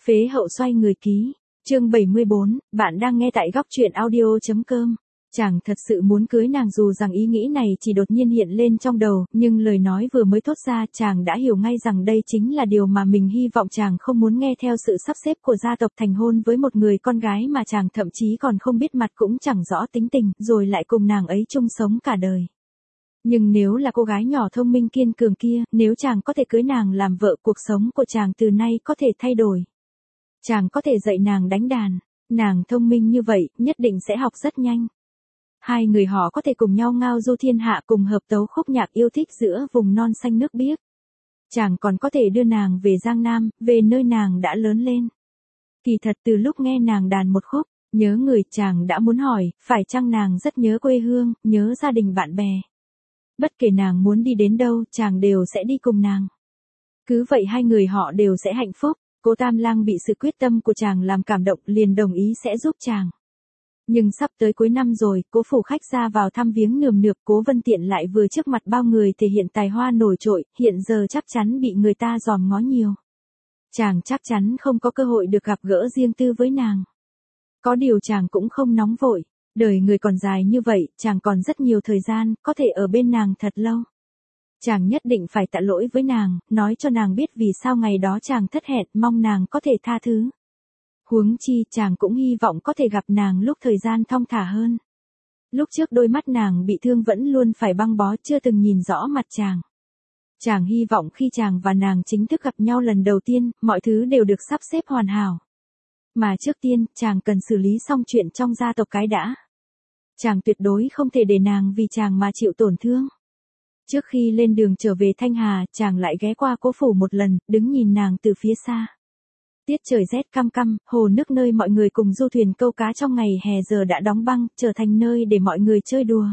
Phế hậu xoay người ký. Chương 74, bạn đang nghe tại góc truyện audio.com. Chàng thật sự muốn cưới nàng dù rằng ý nghĩ này chỉ đột nhiên hiện lên trong đầu, nhưng lời nói vừa mới thốt ra chàng đã hiểu ngay rằng đây chính là điều mà mình hy vọng. Chàng không muốn nghe theo sự sắp xếp của gia tộc thành hôn với một người con gái mà chàng thậm chí còn không biết mặt cũng chẳng rõ tính tình, rồi lại cùng nàng ấy chung sống cả đời. Nhưng nếu là cô gái nhỏ thông minh kiên cường kia, nếu chàng có thể cưới nàng làm vợ, cuộc sống của chàng từ nay có thể thay đổi. Chàng có thể dạy nàng đánh đàn, nàng thông minh như vậy, nhất định sẽ học rất nhanh. Hai người họ có thể cùng nhau ngao du thiên hạ, cùng hợp tấu khúc nhạc yêu thích giữa vùng non xanh nước biếc. Chàng còn có thể đưa nàng về Giang Nam, về nơi nàng đã lớn lên. Kỳ thật từ lúc nghe nàng đàn một khúc, nhớ người, chàng đã muốn hỏi, phải chăng nàng rất nhớ quê hương, nhớ gia đình bạn bè. Bất kể nàng muốn đi đến đâu, chàng đều sẽ đi cùng nàng. Cứ vậy hai người họ đều sẽ hạnh phúc. Cố Tam Lang bị sự quyết tâm của chàng làm cảm động, liền đồng ý sẽ giúp chàng. Nhưng sắp tới cuối năm rồi, Cố phủ khách ra vào thăm viếng nườm nượp, Cố Vân Tiện lại vừa trước mặt bao người thể hiện tài hoa nổi trội, hiện giờ chắc chắn bị người ta dòm ngó nhiều. Chàng chắc chắn không có cơ hội được gặp gỡ riêng tư với nàng. Có điều chàng cũng không nóng vội, đời người còn dài như vậy, chàng còn rất nhiều thời gian, có thể ở bên nàng thật lâu. Chàng nhất định phải tạ lỗi với nàng, nói cho nàng biết vì sao ngày đó chàng thất hẹn, mong nàng có thể tha thứ. Huống chi chàng cũng hy vọng có thể gặp nàng lúc thời gian thong thả hơn. Lúc trước đôi mắt nàng bị thương vẫn luôn phải băng bó, chưa từng nhìn rõ mặt chàng. Chàng hy vọng khi chàng và nàng chính thức gặp nhau lần đầu tiên, mọi thứ đều được sắp xếp hoàn hảo. Mà trước tiên, chàng cần xử lý xong chuyện trong gia tộc cái đã. Chàng tuyệt đối không thể để nàng vì chàng mà chịu tổn thương. Trước khi lên đường trở về Thanh Hà, chàng lại ghé qua Cố phủ một lần, đứng nhìn nàng từ phía xa. Tiết trời rét căm căm, hồ nước nơi mọi người cùng du thuyền câu cá trong ngày hè giờ đã đóng băng, trở thành nơi để mọi người chơi đùa.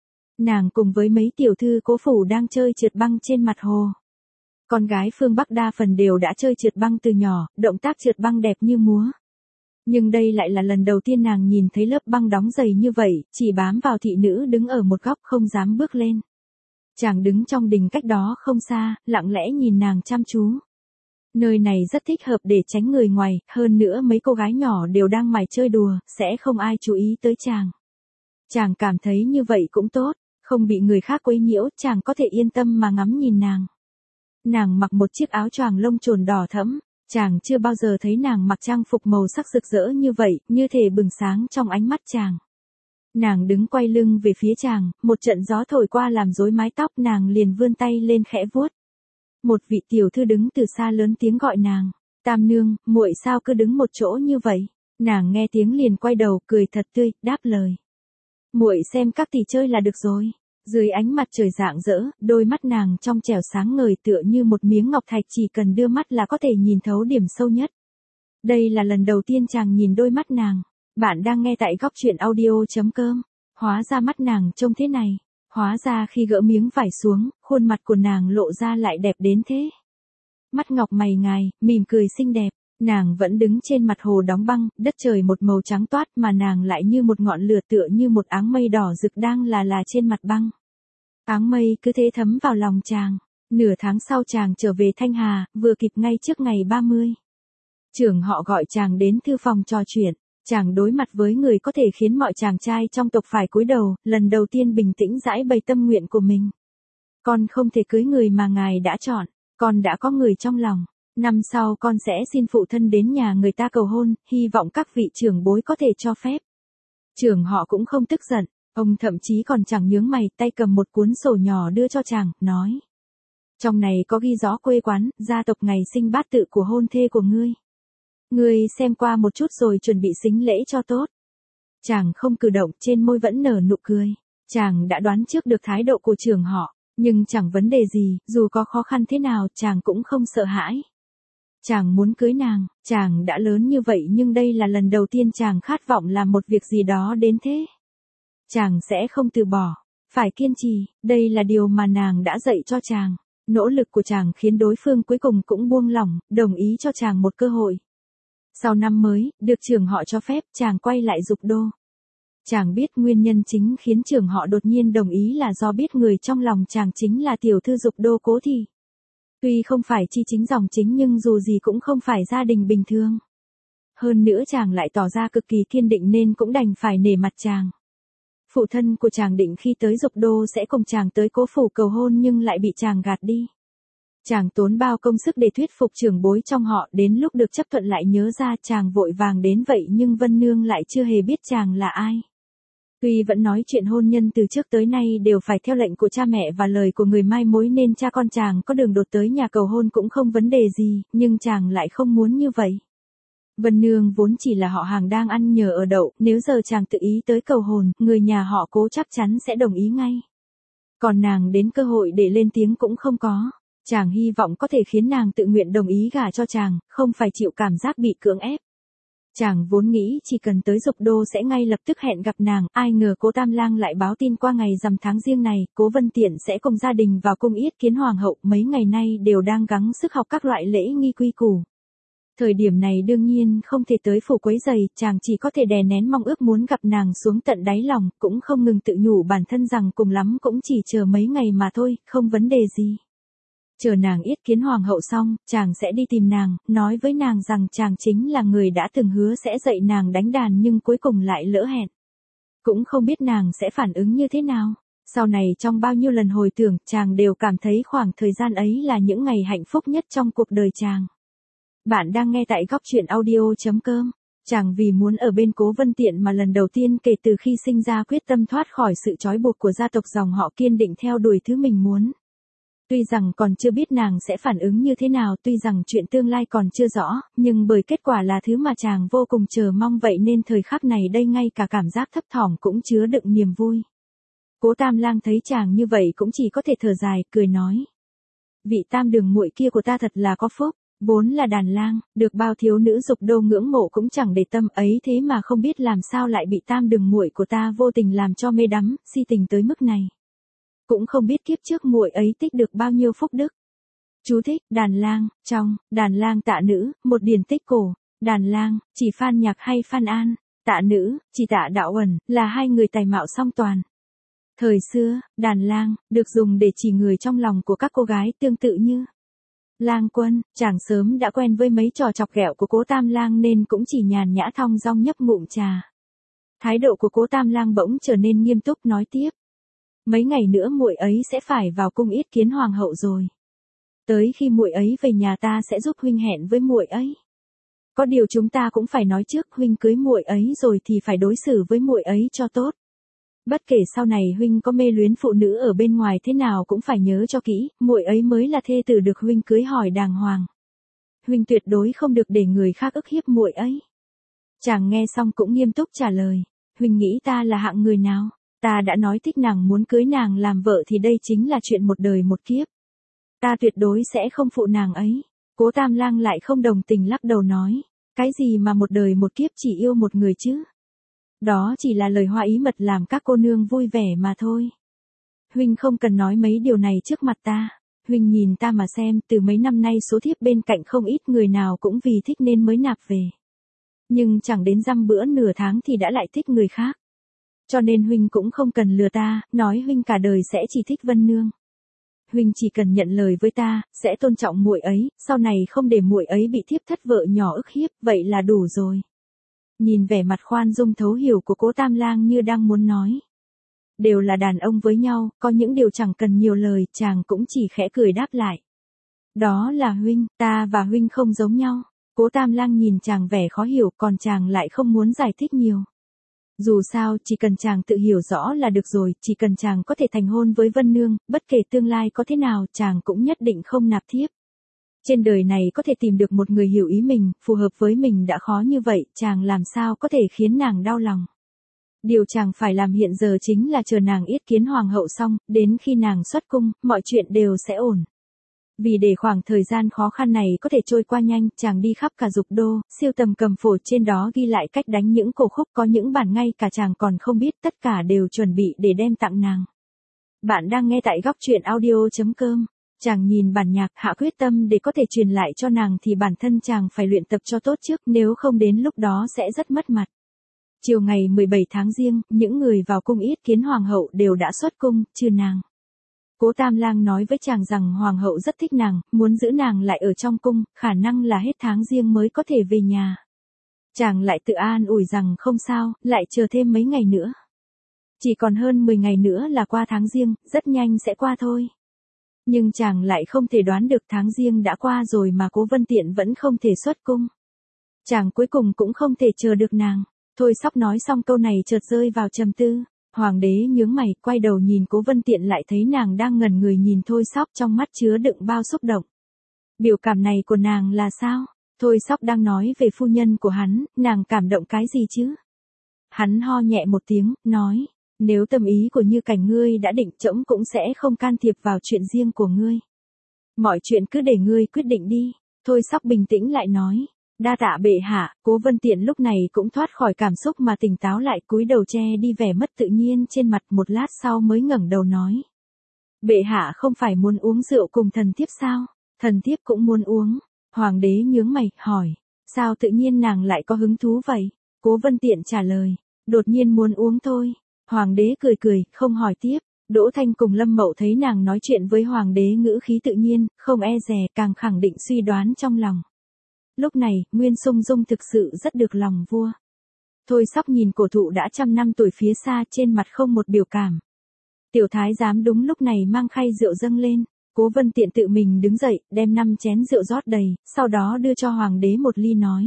Nàng cùng với mấy tiểu thư Cố phủ đang chơi trượt băng trên mặt hồ. Con gái phương Bắc đa phần đều đã chơi trượt băng từ nhỏ, động tác trượt băng đẹp như múa. Nhưng đây lại là lần đầu tiên nàng nhìn thấy lớp băng đóng dày như vậy, chỉ bám vào thị nữ đứng ở một góc không dám bước lên. Chàng đứng trong đình cách đó không xa, lặng lẽ nhìn nàng chăm chú. Nơi này rất thích hợp để tránh người ngoài, hơn nữa mấy cô gái nhỏ đều đang mải chơi đùa, sẽ không ai chú ý tới chàng. Chàng cảm thấy như vậy cũng tốt, không bị người khác quấy nhiễu, chàng có thể yên tâm mà ngắm nhìn nàng. Nàng mặc một chiếc áo choàng lông chồn đỏ thẫm, chàng chưa bao giờ thấy nàng mặc trang phục màu sắc rực rỡ như vậy, như thể bừng sáng trong ánh mắt chàng. Nàng đứng quay lưng về phía chàng, một trận gió thổi qua làm rối mái tóc, nàng liền vươn tay lên khẽ vuốt. Một vị tiểu thư đứng từ xa lớn tiếng gọi nàng, Tam nương, muội sao cứ đứng một chỗ như vậy? Nàng nghe tiếng liền quay đầu, cười thật tươi, đáp lời. Muội xem các tỷ chơi là được rồi. Dưới ánh mặt trời rạng rỡ, đôi mắt nàng trong trẻo sáng ngời tựa như một miếng ngọc thạch, chỉ cần đưa mắt là có thể nhìn thấu điểm sâu nhất. Đây là lần đầu tiên chàng nhìn đôi mắt nàng. Bạn đang nghe tại góc truyện audio.com. Hóa ra mắt nàng trông thế này. Hóa ra khi gỡ miếng vải xuống, khuôn mặt của nàng lộ ra lại đẹp đến thế. Mắt ngọc mày ngài, mỉm cười xinh đẹp. Nàng vẫn đứng trên mặt hồ đóng băng, đất trời một màu trắng toát mà nàng lại như một ngọn lửa, tựa như một áng mây đỏ rực đang là trên mặt băng. Áng mây cứ thế thấm vào lòng chàng. Nửa tháng sau chàng trở về Thanh Hà, vừa kịp ngay trước ngày 30. Trưởng họ gọi chàng đến thư phòng trò chuyện. Chàng đối mặt với người có thể khiến mọi chàng trai trong tộc phải cúi đầu, lần đầu tiên bình tĩnh giải bày tâm nguyện của mình. Con không thể cưới người mà ngài đã chọn, con đã có người trong lòng. Năm sau con sẽ xin phụ thân đến nhà người ta cầu hôn, hy vọng các vị trưởng bối có thể cho phép. Trưởng họ cũng không tức giận, ông thậm chí còn chẳng nhướng mày, tay cầm một cuốn sổ nhỏ đưa cho chàng, nói. Trong này có ghi rõ quê quán, gia tộc, ngày sinh, bát tự của hôn thê của ngươi. Ngươi xem qua một chút rồi chuẩn bị sính lễ cho tốt. Chàng không cử động, trên môi vẫn nở nụ cười. Chàng đã đoán trước được thái độ của trưởng họ, nhưng chẳng vấn đề gì, dù có khó khăn thế nào, chàng cũng không sợ hãi. Chàng muốn cưới nàng, chàng đã lớn như vậy nhưng đây là lần đầu tiên chàng khát vọng làm một việc gì đó đến thế. Chàng sẽ không từ bỏ, phải kiên trì, đây là điều mà nàng đã dạy cho chàng. Nỗ lực của chàng khiến đối phương cuối cùng cũng buông lỏng, đồng ý cho chàng một cơ hội. Sau năm mới, được trưởng họ cho phép, chàng quay lại Dục Đô. Chàng biết nguyên nhân chính khiến trưởng họ đột nhiên đồng ý là do biết người trong lòng chàng chính là tiểu thư Dục Đô Cố Thị. Tuy không phải chi chính dòng chính nhưng dù gì cũng không phải gia đình bình thường. Hơn nữa chàng lại tỏ ra cực kỳ kiên định nên cũng đành phải nể mặt chàng. Phụ thân của chàng định khi tới Dục Đô sẽ cùng chàng tới Cố Phủ cầu hôn nhưng lại bị chàng gạt đi. Chàng tốn bao công sức để thuyết phục trưởng bối trong họ, đến lúc được chấp thuận lại nhớ ra chàng vội vàng đến vậy nhưng Vân Nương lại chưa hề biết chàng là ai. Tuy vẫn nói chuyện hôn nhân từ trước tới nay đều phải theo lệnh của cha mẹ và lời của người mai mối nên cha con chàng có đường đột tới nhà cầu hôn cũng không vấn đề gì, nhưng chàng lại không muốn như vậy. Vân Nương vốn chỉ là họ hàng đang ăn nhờ ở đậu, nếu giờ chàng tự ý tới cầu hôn, người nhà họ Cố chắc chắn sẽ đồng ý ngay. Còn nàng đến cơ hội để lên tiếng cũng không có. Chàng hy vọng có thể khiến nàng tự nguyện đồng ý gả cho chàng, không phải chịu cảm giác bị cưỡng ép. Chàng vốn nghĩ chỉ cần tới Dục Đô sẽ ngay lập tức hẹn gặp nàng, ai ngờ Cố Tam Lang lại báo tin qua ngày rằm tháng Giêng này, Cố Vân Tiện sẽ cùng gia đình vào cung yết kiến hoàng hậu, mấy ngày nay đều đang gắng sức học các loại lễ nghi quy củ. Thời điểm này đương nhiên không thể tới phủ quấy giày, chàng chỉ có thể đè nén mong ước muốn gặp nàng xuống tận đáy lòng, cũng không ngừng tự nhủ bản thân rằng cùng lắm cũng chỉ chờ mấy ngày mà thôi, không vấn đề gì. Chờ nàng yết kiến hoàng hậu xong, chàng sẽ đi tìm nàng, nói với nàng rằng chàng chính là người đã từng hứa sẽ dạy nàng đánh đàn nhưng cuối cùng lại lỡ hẹn. Cũng không biết nàng sẽ phản ứng như thế nào. Sau này trong bao nhiêu lần hồi tưởng, chàng đều cảm thấy khoảng thời gian ấy là những ngày hạnh phúc nhất trong cuộc đời chàng. Bạn đang nghe tại góc truyện audio.com. Chàng vì muốn ở bên Cố Vân Tiện mà lần đầu tiên kể từ khi sinh ra quyết tâm thoát khỏi sự trói buộc của gia tộc dòng họ, kiên định theo đuổi thứ mình muốn. Tuy rằng còn chưa biết nàng sẽ phản ứng như thế nào, tuy rằng chuyện tương lai còn chưa rõ, nhưng bởi kết quả là thứ mà chàng vô cùng chờ mong vậy nên thời khắc này đây ngay cả cảm giác thấp thỏm cũng chứa đựng niềm vui. Cố Tam Lang thấy chàng như vậy cũng chỉ có thể thở dài, cười nói. Vị tam đường muội kia của ta thật là có phúc, vốn là đàn lang, được bao thiếu nữ Dục Đô ngưỡng mộ cũng chẳng để tâm ấy thế mà không biết làm sao lại bị tam đường muội của ta vô tình làm cho mê đắm, si tình tới mức này. Cũng không biết kiếp trước muội ấy tích được bao nhiêu phúc đức. Chú thích, đàn lang, trong, đàn lang tạ nữ, một điển tích cổ, đàn lang, chỉ Phan Nhạc hay Phan An, tạ nữ, chỉ Tạ Đạo Uẩn, là hai người tài mạo song toàn. Thời xưa, đàn lang, được dùng để chỉ người trong lòng của các cô gái tương tự như Lang Quân. Chàng sớm đã quen với mấy trò chọc ghẹo của Cố Tam Lang nên cũng chỉ nhàn nhã thong dong nhấp ngụm trà. Thái độ của Cố Tam Lang bỗng trở nên nghiêm túc nói tiếp. Mấy ngày nữa muội ấy sẽ phải vào cung yết kiến hoàng hậu rồi. Tới khi muội ấy về nhà ta sẽ giúp huynh hẹn với muội ấy. Có điều chúng ta cũng phải nói trước, huynh cưới muội ấy rồi thì phải đối xử với muội ấy cho tốt. Bất kể sau này huynh có mê luyến phụ nữ ở bên ngoài thế nào cũng phải nhớ cho kỹ, muội ấy mới là thê tử được huynh cưới hỏi đàng hoàng. Huynh tuyệt đối không được để người khác ức hiếp muội ấy. Chàng nghe xong cũng nghiêm túc trả lời, huynh nghĩ ta là hạng người nào? Ta đã nói thích nàng muốn cưới nàng làm vợ thì đây chính là chuyện một đời một kiếp. Ta tuyệt đối sẽ không phụ nàng ấy. Cố Tam Lang lại không đồng tình lắc đầu nói, cái gì mà một đời một kiếp chỉ yêu một người chứ? Đó chỉ là lời hoa ý mật làm các cô nương vui vẻ mà thôi. Huynh không cần nói mấy điều này trước mặt ta. Huynh nhìn ta mà xem, từ mấy năm nay số thiếp bên cạnh không ít người nào cũng vì thích nên mới nạp về. Nhưng chẳng đến dăm bữa nửa tháng thì đã lại thích người khác. Cho nên huynh cũng không cần lừa ta, nói huynh cả đời sẽ chỉ thích Vân Nương. Huynh chỉ cần nhận lời với ta, sẽ tôn trọng muội ấy, sau này không để muội ấy bị thiếp thất vợ nhỏ ức hiếp, vậy là đủ rồi. Nhìn vẻ mặt khoan dung thấu hiểu của Cố Tam Lang như đang muốn nói. Đều là đàn ông với nhau, có những điều chẳng cần nhiều lời, chàng cũng chỉ khẽ cười đáp lại. Đó là huynh, ta và huynh không giống nhau. Cố Tam Lang nhìn chàng vẻ khó hiểu, còn chàng lại không muốn giải thích nhiều. Dù sao, chỉ cần chàng tự hiểu rõ là được rồi, chỉ cần chàng có thể thành hôn với Vân Nương, bất kể tương lai có thế nào, chàng cũng nhất định không nạp thiếp. Trên đời này có thể tìm được một người hiểu ý mình, phù hợp với mình đã khó như vậy, chàng làm sao có thể khiến nàng đau lòng. Điều chàng phải làm hiện giờ chính là chờ nàng yết kiến hoàng hậu xong, đến khi nàng xuất cung, mọi chuyện đều sẽ ổn. Vì để khoảng thời gian khó khăn này có thể trôi qua nhanh, chàng đi khắp cả Dục Đô, siêu tầm cầm phổ trên đó ghi lại cách đánh những cổ khúc, có những bản ngay cả chàng còn không biết, tất cả đều chuẩn bị để đem tặng nàng. Bạn đang nghe tại góc truyện audio.com. Chàng nhìn bản nhạc, hạ quyết tâm để có thể truyền lại cho nàng thì bản thân chàng phải luyện tập cho tốt trước, nếu không đến lúc đó sẽ rất mất mặt. Chiều ngày 17 tháng Giêng, những người vào cung yết kiến hoàng hậu đều đã xuất cung, trừ nàng. Cố Tam Lang nói với chàng rằng hoàng hậu rất thích nàng, muốn giữ nàng lại ở trong cung, khả năng là hết tháng Giêng mới có thể về nhà. Chàng lại tự an ủi rằng không sao, lại chờ thêm mấy ngày nữa. Chỉ còn hơn 10 ngày nữa là qua tháng Giêng, rất nhanh sẽ qua thôi. Nhưng chàng lại không thể đoán được tháng Giêng đã qua rồi mà Cố Vân Tiện vẫn không thể xuất cung. Chàng cuối cùng cũng không thể chờ được nàng. Thôi Sóc nói xong câu này chợt rơi vào trầm tư. Hoàng đế nhướng mày, quay đầu nhìn Cố Vân Tiện lại thấy nàng đang ngẩn người nhìn Thôi Sóc, trong mắt chứa đựng bao xúc động. Biểu cảm này của nàng là sao? Thôi Sóc đang nói về phu nhân của hắn, nàng cảm động cái gì chứ? Hắn ho nhẹ một tiếng, nói, nếu tâm ý của Như Cảnh ngươi đã định, trẫm cũng sẽ không can thiệp vào chuyện riêng của ngươi. Mọi chuyện cứ để ngươi quyết định đi. Thôi Sóc bình tĩnh lại nói, đa tạ bệ hạ. Cố Vân Tiện lúc này cũng thoát khỏi cảm xúc mà tỉnh táo lại, cúi đầu che đi vẻ mất tự nhiên trên mặt, một lát sau mới ngẩng đầu nói. Bệ hạ không phải muốn uống rượu cùng thần thiếp sao? Thần thiếp cũng muốn uống. Hoàng đế nhướng mày, hỏi, sao tự nhiên nàng lại có hứng thú vậy? Cố Vân Tiện trả lời, đột nhiên muốn uống thôi. Hoàng đế cười cười, không hỏi tiếp. Đỗ Thanh cùng Lâm Mậu thấy nàng nói chuyện với hoàng đế ngữ khí tự nhiên, không e dè, càng khẳng định suy đoán trong lòng. Lúc này, Nguyên Sung Dung thực sự rất được lòng vua. Thôi Sóc nhìn cổ thụ đã trăm năm tuổi phía xa, trên mặt không một biểu cảm. Tiểu thái giám đúng lúc này mang khay rượu dâng lên. Cố Vân Tiện tự mình đứng dậy, đem 5 chén rượu rót đầy, sau đó đưa cho hoàng đế một ly nói.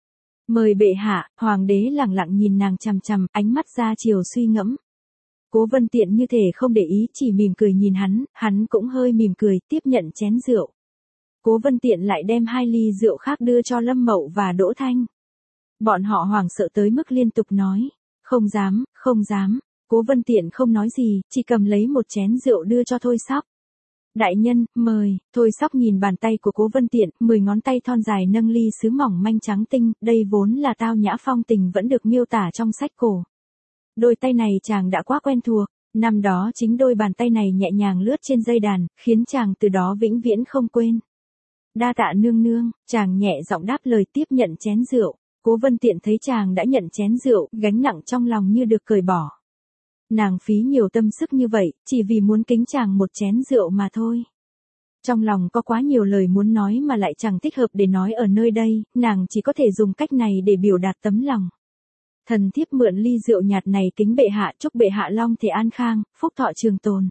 Mời bệ hạ. Hoàng đế lẳng lặng nhìn nàng chằm chằm, ánh mắt ra chiều suy ngẫm. Cố Vân Tiện như thể không để ý, chỉ mỉm cười nhìn hắn cũng hơi mỉm cười, tiếp nhận chén rượu. Cố Vân Tiện lại đem 2 ly rượu khác đưa cho Lâm Mậu và Đỗ Thanh. Bọn họ hoảng sợ tới mức liên tục nói, không dám, không dám. Cố Vân Tiện không nói gì, chỉ cầm lấy một chén rượu đưa cho Thôi Sóc. Đại nhân, mời. Thôi Sóc nhìn bàn tay của Cố Vân Tiện, 10 ngón tay thon dài nâng ly sứ mỏng manh trắng tinh, đây vốn là tao nhã phong tình vẫn được miêu tả trong sách cổ. Đôi tay này chàng đã quá quen thuộc, năm đó chính đôi bàn tay này nhẹ nhàng lướt trên dây đàn, khiến chàng từ đó vĩnh viễn không quên. Đa tạ nương nương. Chàng nhẹ giọng đáp lời, tiếp nhận chén rượu. Cố Vân Tiện thấy chàng đã nhận chén rượu, gánh nặng trong lòng như được cởi bỏ. Nàng phí nhiều tâm sức như vậy, chỉ vì muốn kính chàng một chén rượu mà thôi. Trong lòng có quá nhiều lời muốn nói mà lại chẳng thích hợp để nói ở nơi đây, nàng chỉ có thể dùng cách này để biểu đạt tấm lòng. Thần thiếp mượn ly rượu nhạt này kính bệ hạ, chúc bệ hạ long thể an khang, phúc thọ trường tồn.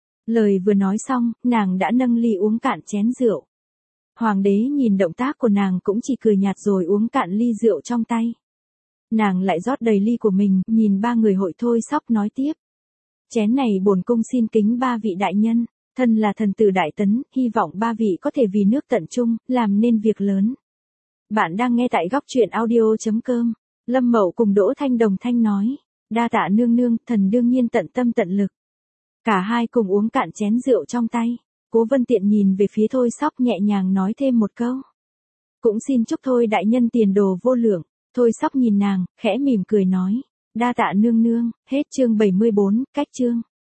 Lời vừa nói xong, nàng đã nâng ly uống cạn chén rượu. Hoàng đế nhìn động tác của nàng cũng chỉ cười nhạt rồi uống cạn ly rượu trong tay. Nàng lại rót đầy ly của mình, nhìn 3 người hội Thôi Sóc nói tiếp. Chén này bổn cung xin kính 3 vị đại nhân, thân là thần tử Đại Tấn, hy vọng 3 vị có thể vì nước tận trung, làm nên việc lớn. Bạn đang nghe tại góc truyện audio.com. Lâm Mậu cùng Đỗ Thanh đồng thanh nói, đa tạ nương nương, thần đương nhiên tận tâm tận lực. Cả hai cùng uống cạn chén rượu trong tay. Cố Vân Tiện nhìn về phía Thôi Sóc nhẹ nhàng nói thêm một câu. Cũng xin chúc Thôi đại nhân tiền đồ vô lượng. Thôi Sóc nhìn nàng, khẽ mỉm cười nói, đa tạ nương nương. Hết chương 74, cách chương.